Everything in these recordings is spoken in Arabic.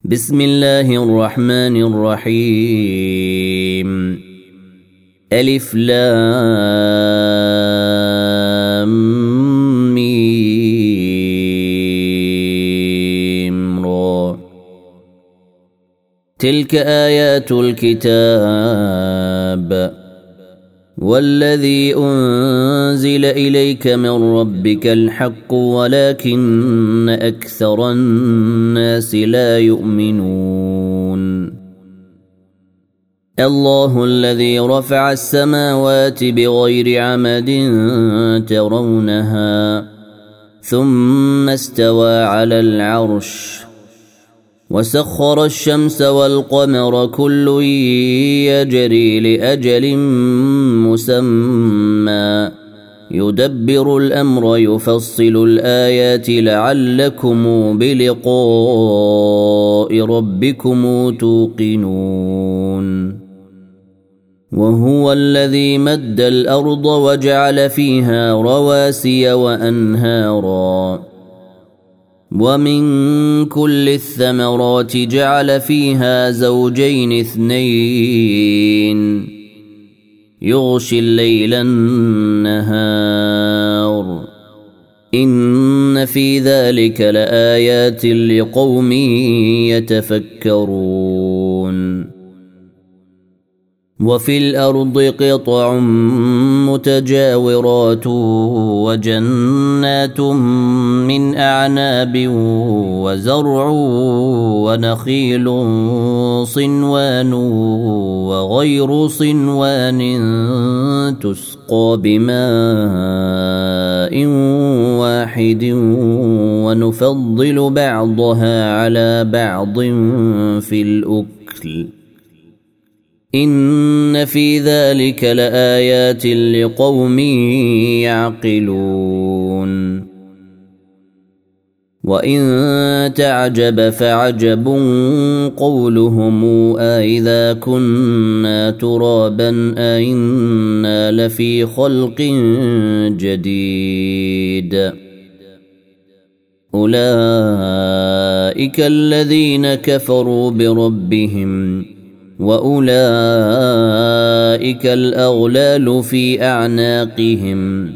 بسم الله الرحمن الرحيم ألف لام ميم را تلك آيات الكتاب والذي أنزل إليك من ربك الحق ولكن أكثر الناس لا يؤمنون الله الذي رفع السماوات بغير عمد ترونها ثم استوى على العرش وسخر الشمس والقمر كل يجري لأجل مسمى يدبر الأمر يفصل الآيات لعلكم بلقاء ربكم توقنون وهو الذي مد الأرض وجعل فيها رواسي وأنهارا ومن كل الثمرات جعل فيها زوجين اثنين يغشي الليل النهار إن في ذلك لآيات لقوم يتفكرون وفي الأرض قطع متجاورات وجنات من أعناب وزرع ونخيل صنوان وغير صنوان تسقى بماء واحد ونفضل بعضها على بعض في الأكل إن في ذلك لآيات لقوم يعقلون وإن تعجب فعجب قولهم أإذا كنا ترابا أإنا لفي خلق جديد أولئك الذين كفروا بربهم وأولئك الأغلال في أعناقهم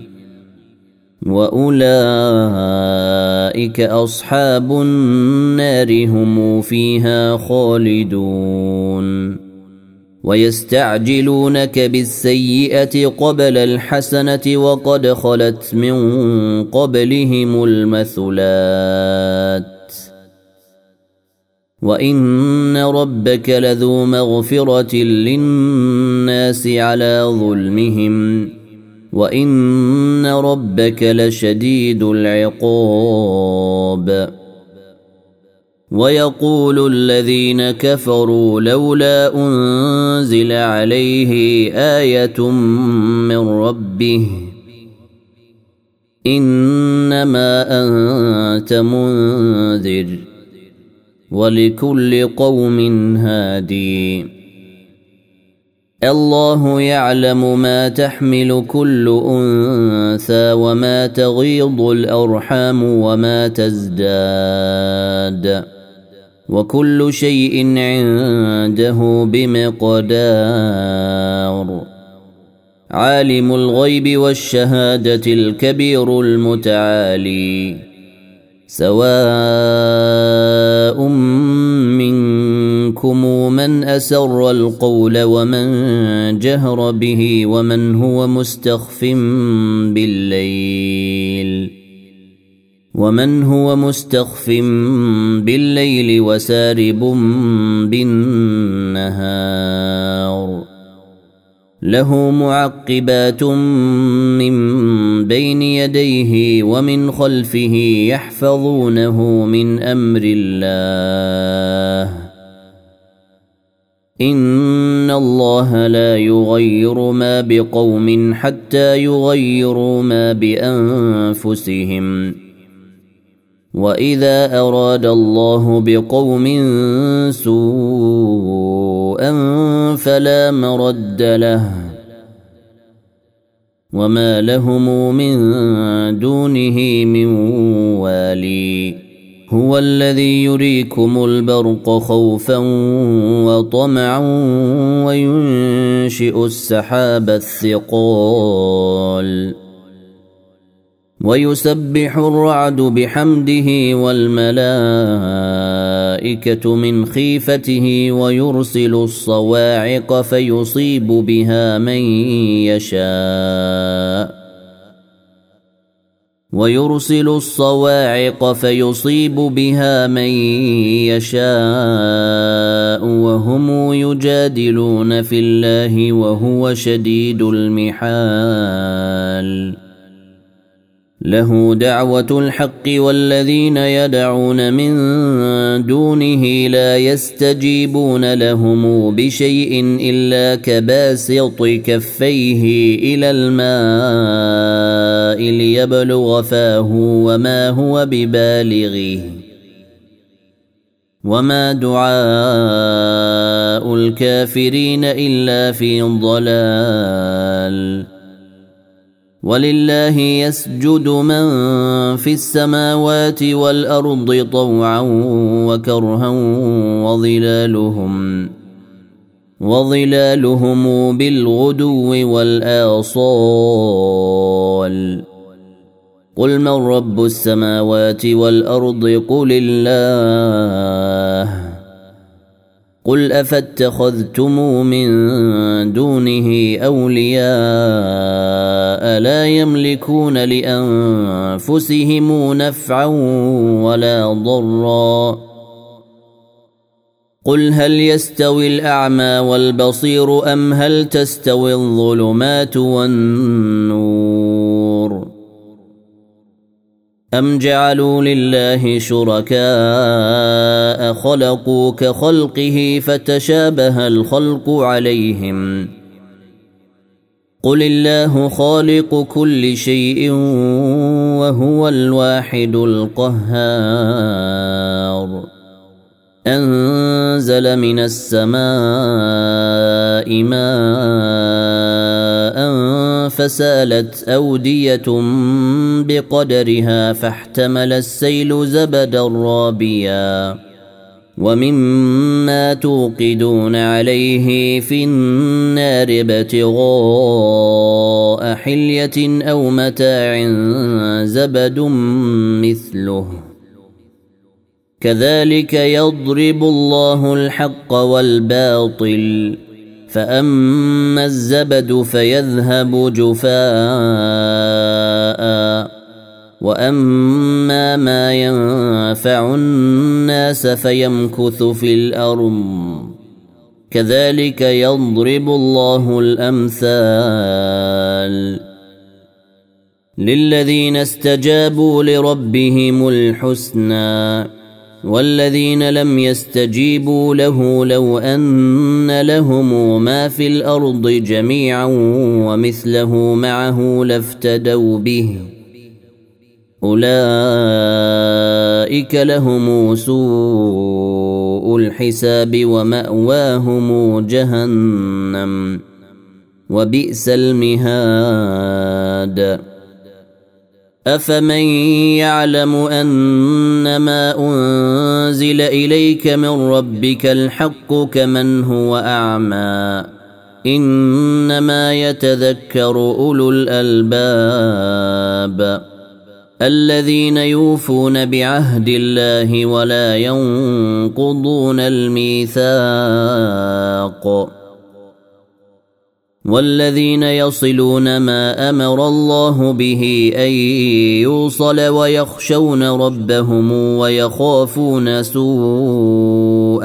وأولئك أصحاب النار هم فيها خالدون ويستعجلونك بالسيئة قبل الحسنة وقد خلت من قبلهم المثلات وإن ربك لذو مغفرة للناس على ظلمهم وإن ربك لشديد العقاب ويقول الذين كفروا لولا أنزل عليه آية من ربه إنما أنت منذر ولكل قوم هادي الله يعلم ما تحمل كل أنثى وما تغيض الأرحام وما تزداد وكل شيء عنده بمقدار عالم الغيب والشهادة الكبير المتعالي سواء منكم من أسر القول ومن جهر به ومن هو مستخف بالليل وسارب بالنهار له معقبات من بين يديه ومن خلفه يحفظونه من أمر الله إن الله لا يغير ما بقوم حتى يغيروا ما بأنفسهم وإذا أراد الله بقوم سوءا فلا مرد له وما لهم من دونه من والي هو الذي يريكم البرق خوفا وطمعا وينشئ السحاب الثقال ويسبح الرعد بحمده والملائكة من خيفته ويرسل الصواعق فيصيب بها من يشاء وهم يجادلون في الله وهو شديد المحال له دعوة الحق والذين يدعون من دونه لا يستجيبون لهم بشيء إلا كباسط كفيه إلى الماء ليبلغ فاه وما هو ببالغه وما دعاء الكافرين إلا في ضلال ولله يسجد من في السماوات والأرض طوعا وكرها وظلالهم بالغدو والآصال قل من رب السماوات والأرض قل الله قل أفاتخذتم من دونه أولياء لا يملكون لأنفسهم نفعا ولا ضرا قل هل يستوي الأعمى والبصير أم هل تستوي الظلمات والنور أم جعلوا لله شركاء خلقوا كخلقه فتشابه الخلق عليهم قل الله خالق كل شيء وهو الواحد القهار أنزل من السماء ماء فسالت أودية بقدرها فاحتمل السيل زبدا رابيا ومما توقدون عليه في النار ابتغاء حلية أو متاع زبد مثله كذلك يضرب الله الحق والباطل فأما الزبد فيذهب جفاء وأما ما ينفع الناس فيمكث في الأرض كذلك يضرب الله الأمثال للذين استجابوا لربهم الحسنى والذين لم يستجيبوا له لو أن لهم ما في الأرض جميعا ومثله معه لافتدوا به أولئك لهم سوء الحساب ومأواهم جهنم وبئس المهاد أفمن يعلم أنما أنزل إليك من ربك الحق كمن هو أعمى إنما يتذكر أولو الألباب الذين يوفون بعهد الله ولا ينقضون الميثاق والذين يصلون ما أمر الله به أن يوصل ويخشون ربهم ويخافون سوء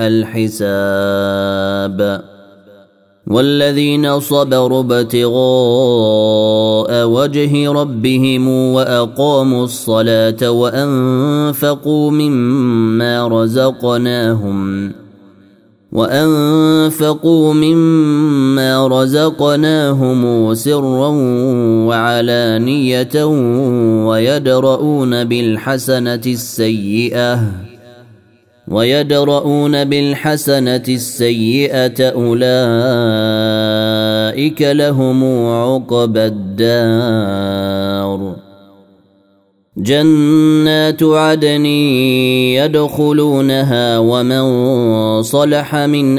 الحساب والذين صبروا ابتغاء وجه ربهم وأقاموا الصلاة وأنفقوا مما رزقناهم سرا وعلانية ويدرؤون بالحسنة السيئة أولئك لهم عقبى الدار جنات عدن يدخلونها ومن صلح من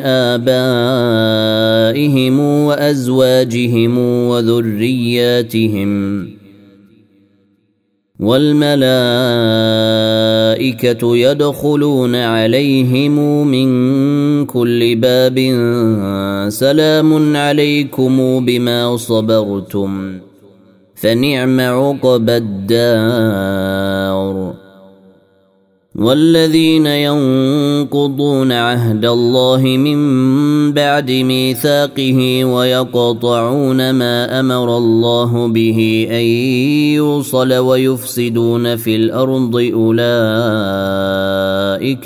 آبائهم وأزواجهم وذرياتهم والملائكة يدخلون عليهم من كل باب سلام عليكم بما صبرتم فنعم عقبى الدار. والذين ينقضون عهد الله من بعد ميثاقه ويقطعون ما أمر الله به أن يوصل ويفسدون في الأرض أولئك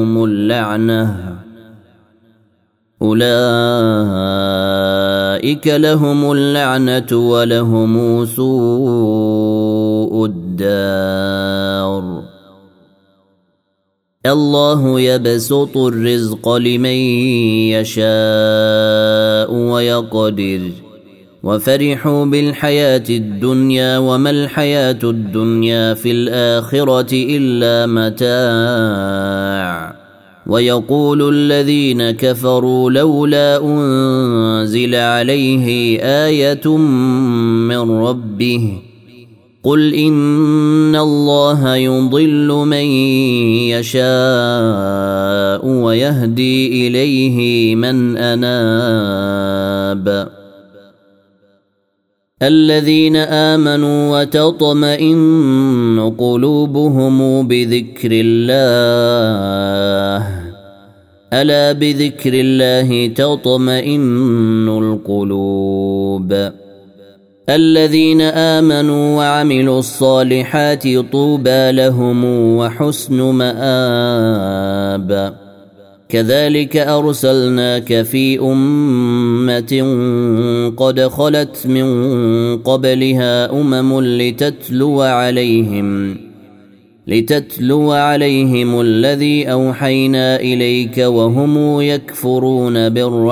لهم اللعنة ولهم سوء الدار. الله يبسط الرزق لمن يشاء ويقدر وفرحوا بالحياة الدنيا وما الحياة الدنيا في الآخرة إلا متاع. ويقول الذين كفروا لولا أنزل عليه آية من ربه قل إن الله يضل من يشاء ويهدي إليه من أناب. الذين آمنوا وتطمئن قلوبهم بذكر الله ألا بذكر الله تطمئن القلوب. الذين آمنوا وعملوا الصالحات طوبى لهم وحسن مآب. كذلك أرسلناك في أمة قد خلت من قبلها أمم لتتلو عليهم الذي أوحينا إليك وهم يكفرون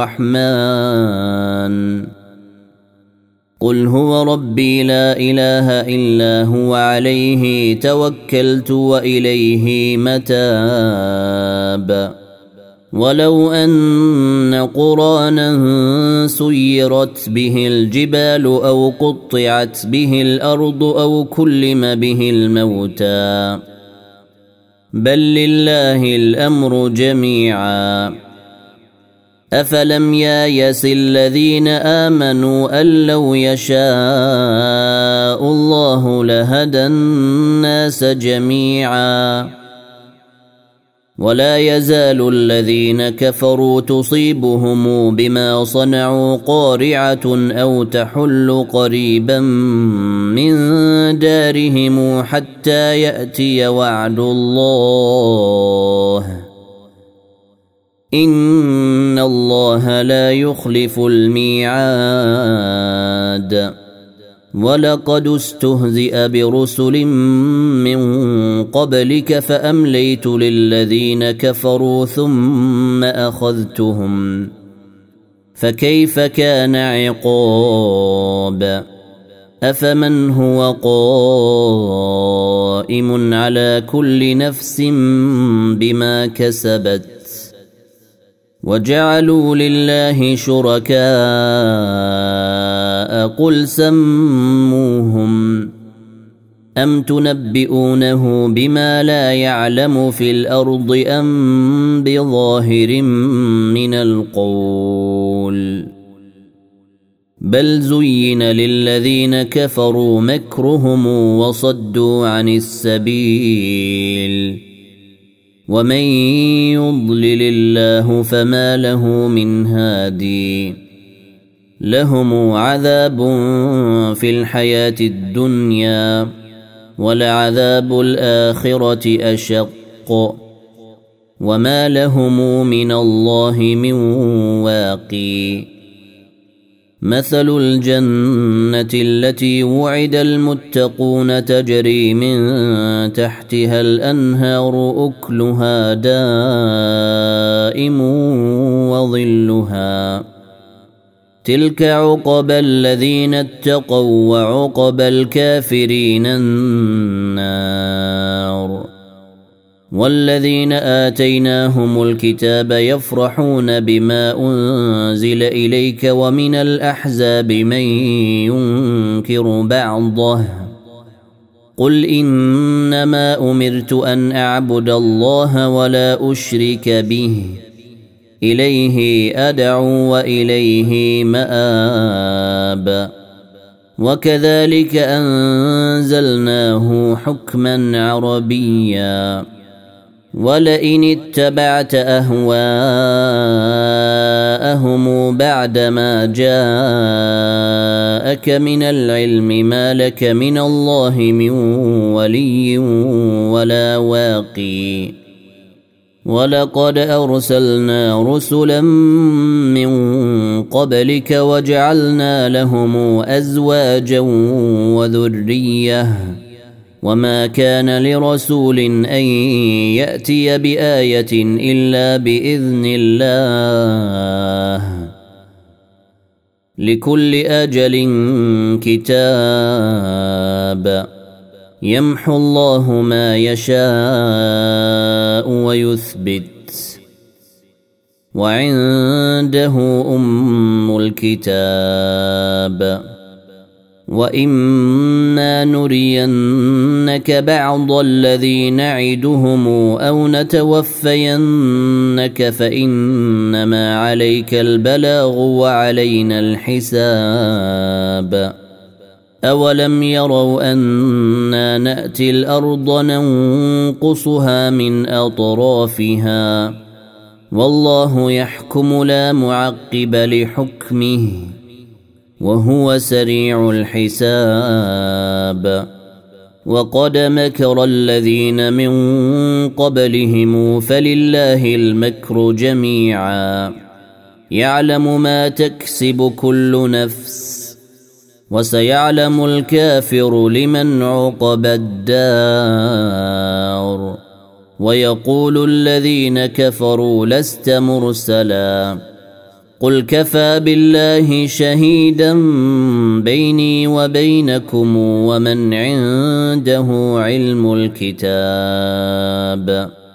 بالرحمن قل هو ربي لا إله إلا هو عليه توكلت وإليه متاب. ولو أن قرانا سيرت به الجبال أو قطعت به الأرض أو كلم به الموتى بل لله الأمر جميعا أفلم يايس الذين آمنوا أن لو يشاء الله لهدى الناس جميعا ولا يزال الذين كفروا تصيبهم بما صنعوا قارعة أو تحل قريبا من دارهم حتى يأتي وعد الله إن الله لا يخلف الميعاد. ولقد استهزئ برسل من قبلك فأمليت للذين كفروا ثم أخذتهم فكيف كان عقاب. أفمن هو قائم على كل نفس بما كسبت وجعلوا لله شركاء قل سموهم أم تنبئونه بما لا يعلم في الأرض أم بظاهر من القول بل زين للذين كفروا مكرهم وصدوا عن السبيل ومن يضلل الله فما له من هادي لهم عذاب في الحياة الدنيا ولعذاب الآخرة أشق وما لهم من الله من واقي. مثل الجنة التي وعد المتقون تجري من تحتها الأنهار أكلها دائم وظلها تلك عقبى الذين اتقوا وعقبى الكافرين النار. والذين آتيناهم الكتاب يفرحون بما أنزل إليك ومن الأحزاب من ينكر بعضه قل إنما أمرت أن أعبد الله ولا أشرك به إليه أدعو وإليه مآب. وكذلك أنزلناه حكما عربيا ولئن اتبعت أهواءهم بعدما جاءك من العلم ما لك من الله من ولي ولا واقي. ولقد أرسلنا رسلا من قبلك وجعلنا لهم أزواجا وذرية وما كان لرسول أن يأتي بآية إلا بإذن الله لكل أجل كتاب يمحو الله ما يشاء ويثبت وعنده أم الكتاب. وإما نرينك بعض الذي نعدهم أو نتوفينك فإنما عليك البلاغ وعلينا الحساب. أولم يروا أنا نأتي الأرض ننقصها من أطرافها والله يحكم لا معقب لحكمه وهو سريع الحساب. وقد مكر الذين من قبلهم فلله المكر جميعا يعلم ما تكسب كل نفس وسيعلم الكافر لمن عقبى الدار. ويقول الذين كفروا لست مرسلا قل كفى بالله شهيدا بيني وبينكم ومن عنده علم الكتاب.